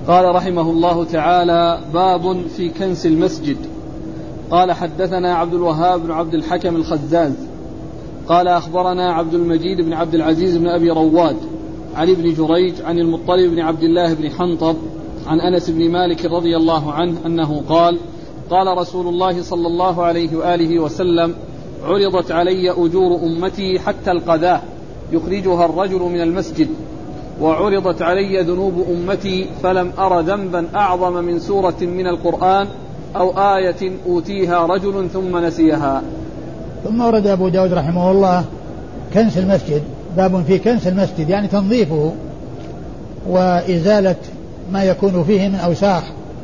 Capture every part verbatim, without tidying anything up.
قال رحمه الله تعالى: باب في كنس المسجد. قال: حدثنا عبد الوهاب بن عبد الحكم الخزاز قال: أخبرنا عبد المجيد بن عبد العزيز بن أبي رواد عن ابن جريج عن المطلب بن عبد الله بن حنطب عن أنس بن مالك رضي الله عنه أنه قال: قال رسول الله صلى الله عليه وآله وسلم: عرضت علي أجور أمتي حتى القذاة يخرجها الرجل من المسجد، وعرضت علي ذنوب أمتي فلم أر ذنبا أعظم من سورة من القرآن أو آية أوتيها رجل ثم نسيها. ثم ورد أبو داود رحمه الله كنس المسجد. باب في كنس المسجد يعني تنظيفه وإزالة ما يكون فيه من أوساخ،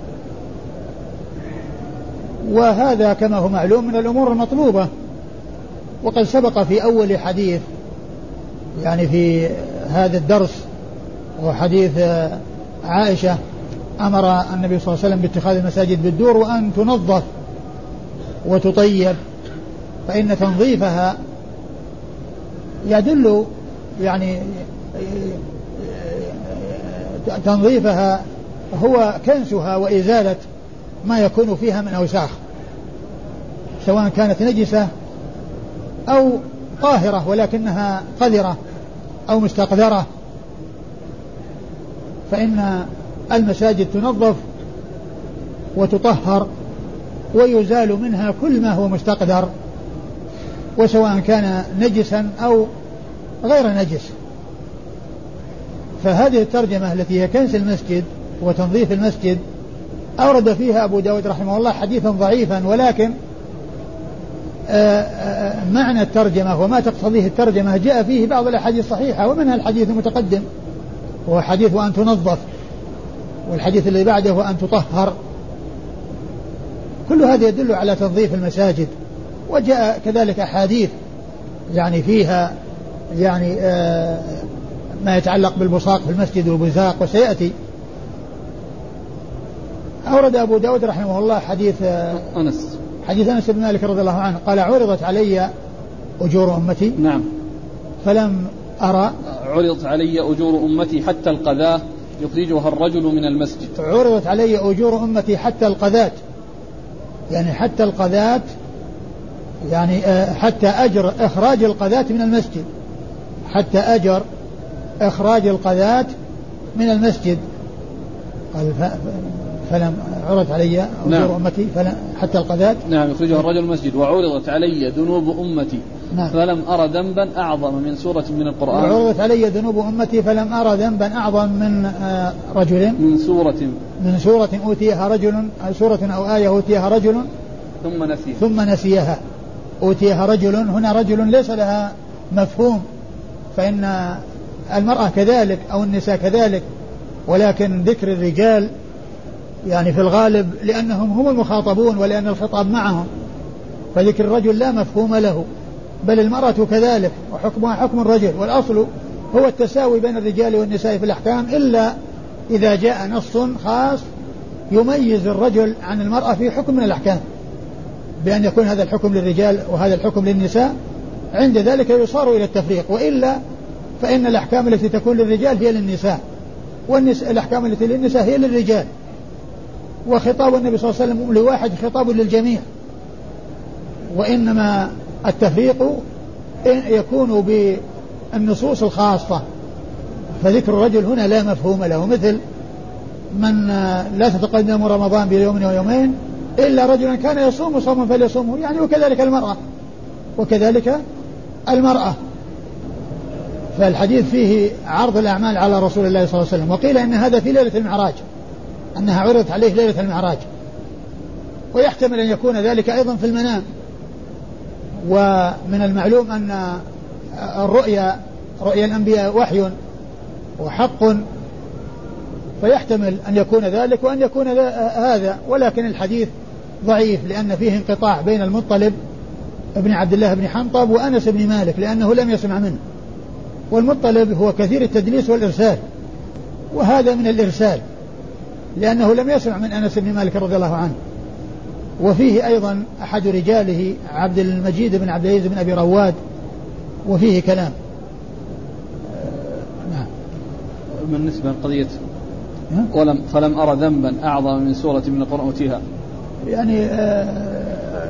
وهذا كما هو معلوم من الأمور المطلوبة. وقد سبق في أول حديث يعني في هذا الدرس وحديث عائشة أمر النبي صلى الله عليه وسلم باتخاذ المساجد بالدور وأن تنظف وتطيب، فإن تنظيفها يدل يعني تنظيفها هو كنسها وإزالة ما يكون فيها من أوساخ، سواء كانت نجسة أو طاهرة ولكنها قذرة أو مستقذرة، فإن المساجد تنظف وتطهر ويزال منها كل ما هو مستقذر، وسواء كان نجسا أو غير نجس. فهذه الترجمة التي هي كنس المسجد وتنظيف المسجد أورد فيها أبو داود رحمه الله حديثا ضعيفا، ولكن معنى الترجمة وما تقتضيه الترجمة جاء فيه بعض الأحاديث الصحيحة، ومنها الحديث المتقدم وهو حديث وأن تنظف، والحديث اللي بعده وأن تطهر. كل هذا يدل على تنظيف المساجد. وجاء كذلك أحاديث يعني فيها يعني آه ما يتعلق بالبصاق في المسجد والبزاق، وسيأتي. أورد أبو داود رحمه الله حديث آه أنس حديث أنس بن مالك رضي الله عنه قال: عرضت علي أجور أمتي. نعم. فلم أرى عرضت علي أجور أمتي حتى القذاة يخرجها الرجل من المسجد. عرضت علي أجور أمتي حتى القذاة، يعني حتى القذاة يعني حتى أجر إخراج القذاة من المسجد، حتى أجر إخراج القذاة من المسجد. قال فلم عرضت علي أجور نعم. أمتي فلم حتى القذاة نعم يخرجها الرجل من المسجد. وعرضت علي ذنوب أمتي نعم. فلم أرى ذنبا أعظم من سورة من القرآن. وعرضت علي ذنوب أمتي فلم أرى ذنبا أعظم من رجل من سورة من سورة أوتيها رجل سورة أو آية أوتيها رجل ثم نسيها ثم نسيها. أوتيها رجل هنا رجل ليس لها مفهوم، فإن المرأة كذلك أو النساء كذلك، ولكن ذكر الرجال يعني في الغالب لأنهم هم المخاطبون ولأن الخطاب معهم، فذكر الرجل لا مفهوم له، بل المرأة كذلك وحكمها حكم الرجل، والأصل هو التساوي بين الرجال والنساء في الأحكام، إلا إذا جاء نص خاص يميز الرجل عن المرأة في حكم من الأحكام بأن يكون هذا الحكم للرجال وهذا الحكم للنساء، عند ذلك يصار إلى التفريق. وإلا فإن الأحكام التي تكون للرجال هي للنساء، والأحكام التي للنساء هي للرجال، وخطاب النبي صلى الله عليه وسلم لواحد خطاب للجميع. وإنما التفريق يكون بالنصوص الخاصة، فذكر الرجل هنا لا مفهوم له، مثل من لا تتقدم رمضان بيوم ويومين إلا رجلا كان يصوم صوما فليصومه، يعني وكذلك المرأة وكذلك المرأة. فالحديث فيه عرض الأعمال على رسول الله صلى الله عليه وسلم. وقيل إن هذا في ليلة المعراج، أنها عرضت عليه ليلة المعراج، ويحتمل أن يكون ذلك أيضا في المنام. ومن المعلوم أن الرؤيا رؤيا الأنبياء وحي وحق، فيحتمل أن يكون ذلك وأن يكون هذا، ولكن الحديث ضعيف لأن فيه انقطاع بين المطلب ابن عبد الله بن حنطب وأنس بن مالك، لأنه لم يسمع منه، والمطلب هو كثير التدليس والإرسال، وهذا من الإرسال لأنه لم يسمع من أنس بن مالك رضي الله عنه. وفيه أيضا أحد رجاله عبد المجيد بن عبد العزيز بن أبي رواد، وفيه كلام. نعم. بالنسبة لقضية ولم فلم أرى ذنبا أعظم من سورة من القرآن أوتيها. يعني آه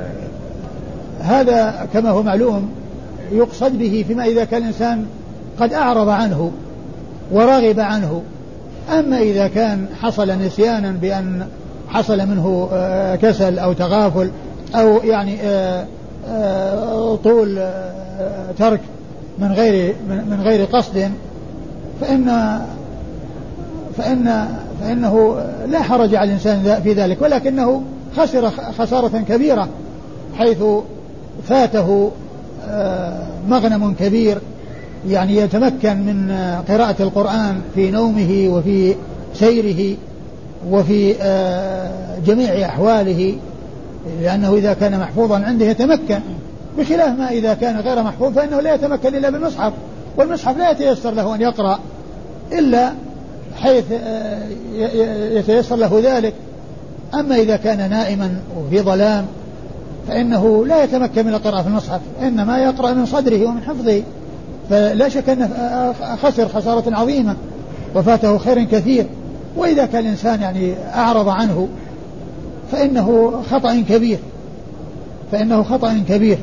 هذا كما هو معلوم يقصد به فيما إذا كان الإنسان قد أعرض عنه ورغب عنه. أما إذا كان حصل نسيانا بأن حصل منه آه كسل أو تغافل أو يعني آه آه طول آه ترك من غير من غير قصد فإن فإن فإنه لا حرج على الإنسان في ذلك، ولكنه خسر خسارة كبيرة حيث فاته مغنم كبير، يعني يتمكن من قراءة القرآن في نومه وفي سيره وفي جميع أحواله، لأنه إذا كان محفوظا عنده يتمكن، بخلاف ما إذا كان غير محفوظ فإنه لا يتمكن إلا بالمصحف، والمصحف لا يتيسر له أن يقرأ إلا حيث يتيسر له ذلك. أما إذا كان نائما وفي ظلام فإنه لا يتمكن من القراءة في المصحف، إنما يقرأ من صدره ومن حفظه، فلا شك أنه خسر خسارة عظيمة وفاته خير كثير. وإذا كان الإنسان يعني أعرض عنه فإنه خطأ كبير فإنه خطأ كبير.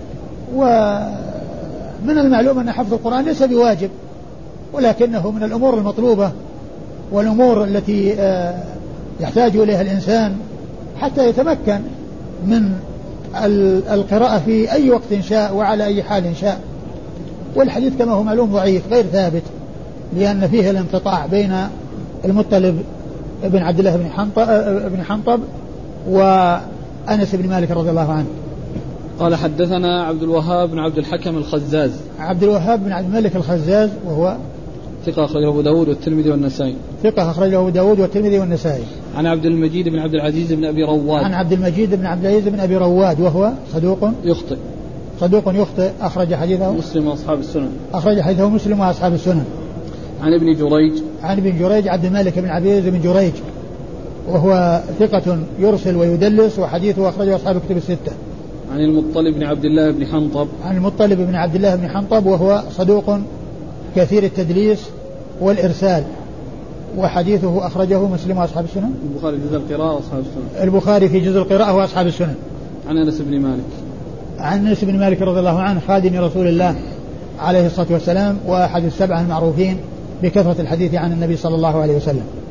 ومن المعلوم أن حفظ القرآن ليس بواجب، ولكنه من الأمور المطلوبة والأمور التي يحتاج إليها الإنسان حتى يتمكن من القراءة في أي وقت شاء وعلى أي حال شاء. والحديث كما هو معلوم ضعيف غير ثابت، لأن فيه الانقطاع بين المطلب بن عبد الله بن حنطب, بن حنطب وأنس بن مالك رضي الله عنه. قال حدثنا عبد الوهاب بن عبد الحكم الخزاز. عبد الوهاب بن عبد الملك الخزاز وهو ثقة أخرجه أبو داود والترمذي والنسائي. ثقة أخرجه أبو داود والترمذي والنسائي. عن عبد المجيد بن عبد العزيز بن أبي رواد. عن عبد المجيد بن عبد العزيز بن أبي رواد وهو صدوق يخطئ. صدوق يخطئ أخرج حديثه مسلم وأصحاب السنن. أخرج حديثه مسلم وأصحاب السنن. عن ابن جريج. عن ابن جريج عبد الملك بن عبد العزيز بن جريج وهو ثقة يرسل ويدلس وحديثه أخرجه أصحاب كتب الستة. عن المطلب بن عبد الله بن حنطب. عن المطلب بن عبد الله بن حنطب وهو صدوق كثير التدليس والإرسال وحديثه أخرجه مسلم وأصحاب السنن. البخاري في جزء القراءة وأصحاب السنن. البخاري في جزء القراءة وأصحاب السنن. عن أنس بن مالك. عن أنس بن مالك رضي الله عنه خادم رسول الله عليه الصلاة والسلام وأحد السبعة المعروفين بكثرة الحديث عن النبي صلى الله عليه وسلم.